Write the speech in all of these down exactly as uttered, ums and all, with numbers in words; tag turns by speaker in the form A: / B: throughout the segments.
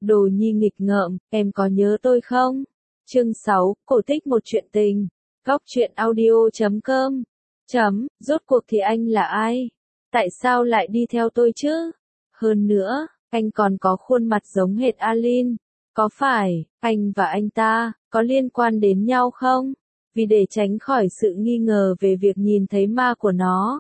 A: Đồ Nhi nghịch ngợm, em có nhớ tôi không? Chương sáu, cổ tích một chuyện tình. Góc truyện audio chấm com. Chấm, rốt cuộc thì anh là ai? Tại sao lại đi theo tôi chứ? Hơn nữa, anh còn có khuôn mặt giống hệt Alin. Có phải, anh và anh ta, có liên quan đến nhau không? Vì để tránh khỏi sự nghi ngờ về việc nhìn thấy ma của nó.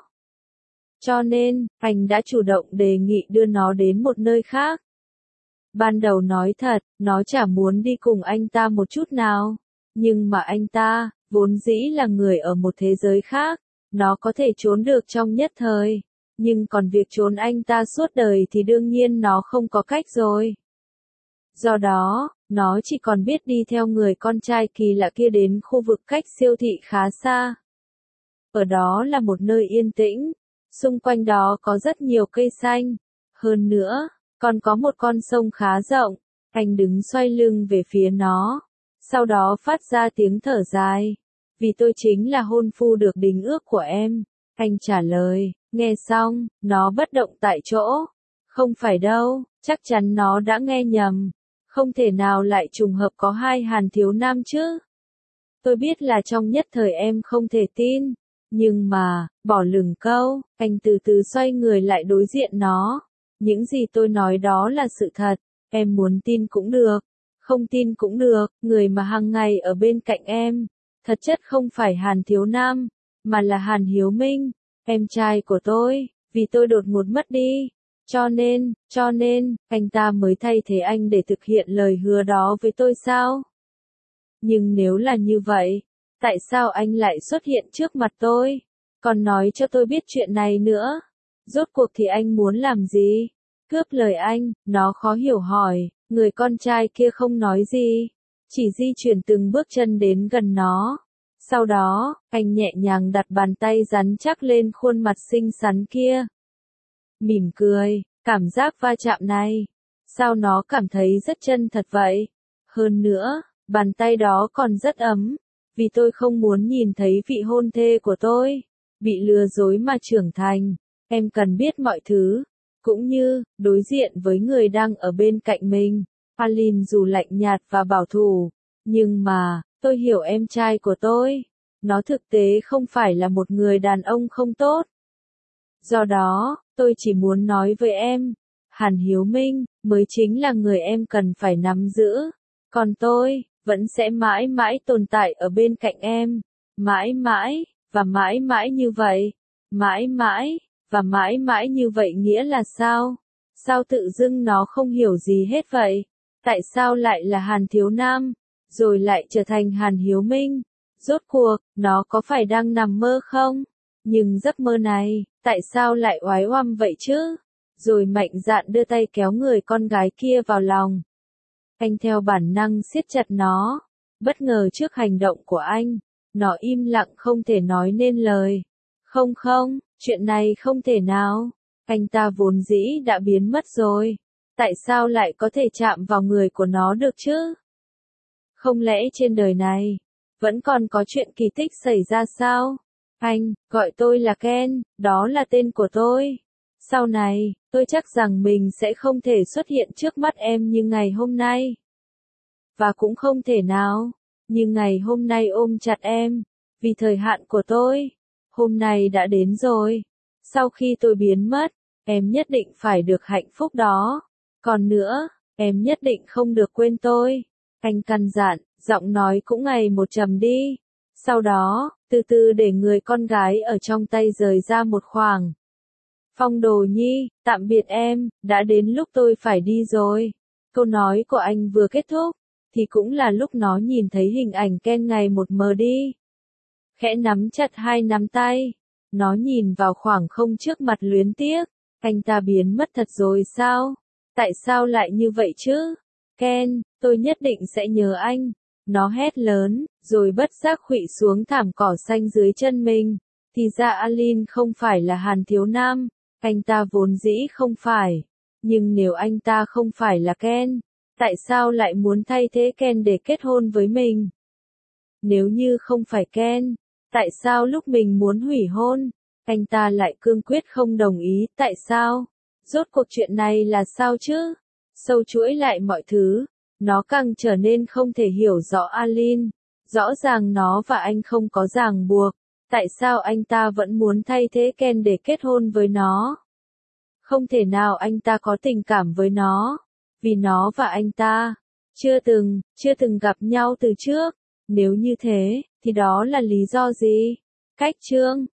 A: Cho nên, anh đã chủ động đề nghị đưa nó đến một nơi khác. Ban đầu nói thật, nó chả muốn đi cùng anh ta một chút nào. Nhưng mà anh ta, vốn dĩ là người ở một thế giới khác, nó có thể trốn được trong nhất thời. Nhưng còn việc trốn anh ta suốt đời thì đương nhiên nó không có cách rồi. Do đó, nó chỉ còn biết đi theo người con trai kỳ lạ kia đến khu vực cách siêu thị khá xa. Ở đó là một nơi yên tĩnh, xung quanh đó có rất nhiều cây xanh. Hơn nữa, còn có một con sông khá rộng. Anh đứng xoay lưng về phía nó, sau đó phát ra tiếng thở dài. Vì tôi chính là hôn phu được đính ước của em. Anh trả lời, nghe xong, nó bất động tại chỗ. Không phải đâu, chắc chắn nó đã nghe nhầm. Không thể nào lại trùng hợp có hai Hàn thiếu nam chứ. Tôi biết là trong nhất thời em không thể tin. Nhưng mà, bỏ lửng câu, anh từ từ xoay người lại đối diện nó. Những gì tôi nói đó là sự thật, em muốn tin cũng được, không tin cũng được, người mà hàng ngày ở bên cạnh em, thật chất không phải Hàn thiếu nam, mà là Hàn Hiếu Minh, em trai của tôi, vì tôi đột ngột mất đi. Cho nên, cho nên, anh ta mới thay thế anh để thực hiện lời hứa đó với tôi sao? Nhưng nếu là như vậy, tại sao anh lại xuất hiện trước mặt tôi, còn nói cho tôi biết chuyện này nữa? Rốt cuộc thì anh muốn làm gì? Cướp lời anh, nó khó hiểu hỏi, người con trai kia không nói gì, chỉ di chuyển từng bước chân đến gần nó. Sau đó, anh nhẹ nhàng đặt bàn tay rắn chắc lên khuôn mặt xinh xắn kia. Mỉm cười, cảm giác va chạm này, sao nó cảm thấy rất chân thật vậy? Hơn nữa, bàn tay đó còn rất ấm, vì tôi không muốn nhìn thấy vị hôn thê của tôi bị lừa dối mà trưởng thành. Em cần biết mọi thứ, cũng như đối diện với người đang ở bên cạnh mình. Alin dù lạnh nhạt và bảo thủ, nhưng mà tôi hiểu em trai của tôi, nó thực tế không phải là một người đàn ông không tốt. Do đó, tôi chỉ muốn nói với em, Hàn Hiếu Minh mới chính là người em cần phải nắm giữ, còn tôi vẫn sẽ mãi mãi tồn tại ở bên cạnh em, mãi mãi và mãi mãi như vậy, mãi mãi và mãi mãi như vậy nghĩa là sao? Sao tự dưng nó không hiểu gì hết vậy? Tại sao lại là Hàn thiếu nam, rồi lại trở thành Hàn Hiếu Minh? Rốt cuộc, nó có phải đang nằm mơ không? Nhưng giấc mơ này, tại sao lại oái oăm vậy chứ? Rồi mạnh dạn đưa tay kéo người con gái kia vào lòng. Anh theo bản năng siết chặt nó. Bất ngờ trước hành động của anh, nó im lặng không thể nói nên lời. Không không, chuyện này không thể nào. Anh ta vốn dĩ đã biến mất rồi. Tại sao lại có thể chạm vào người của nó được chứ? Không lẽ trên đời này, vẫn còn có chuyện kỳ tích xảy ra sao? Anh, gọi tôi là Ken, đó là tên của tôi. Sau này, tôi chắc rằng mình sẽ không thể xuất hiện trước mắt em như ngày hôm nay. Và cũng không thể nào, như ngày hôm nay ôm chặt em, vì thời hạn của tôi, hôm nay đã đến rồi. Sau khi tôi biến mất, em nhất định phải được hạnh phúc đó. Còn nữa, em nhất định không được quên tôi. Anh căn dặn, giọng nói cũng ngày một trầm đi. Sau đó, từ từ để người con gái ở trong tay rời ra một khoảng. Phong Đồ Nhi, tạm biệt em, đã đến lúc tôi phải đi rồi. Câu nói của anh vừa kết thúc, thì cũng là lúc nó nhìn thấy hình ảnh Ken ngày một mờ đi. Khẽ nắm chặt hai nắm tay, nó nhìn vào khoảng không trước mặt luyến tiếc. Anh ta biến mất thật rồi sao? Tại sao lại như vậy chứ? Ken, tôi nhất định sẽ nhớ anh. Nó hét lớn, rồi bất giác khuỵu xuống thảm cỏ xanh dưới chân mình. Thì ra Alin không phải là Hàn thiếu nam, anh ta vốn dĩ không phải. Nhưng nếu anh ta không phải là Ken, tại sao lại muốn thay thế Ken để kết hôn với mình? Nếu như không phải Ken, tại sao lúc mình muốn hủy hôn, anh ta lại cương quyết không đồng ý, tại sao? Rốt cuộc chuyện này là sao chứ? sâu chuỗi lại mọi thứ. Nó càng trở nên không thể hiểu rõ Alin. Rõ ràng nó và anh không có ràng buộc. Tại sao anh ta vẫn muốn thay thế Ken để kết hôn với nó? Không thể nào anh ta có tình cảm với nó. Vì nó và anh ta chưa từng, chưa từng gặp nhau từ trước. Nếu như thế, thì đó là lý do gì? Cách chương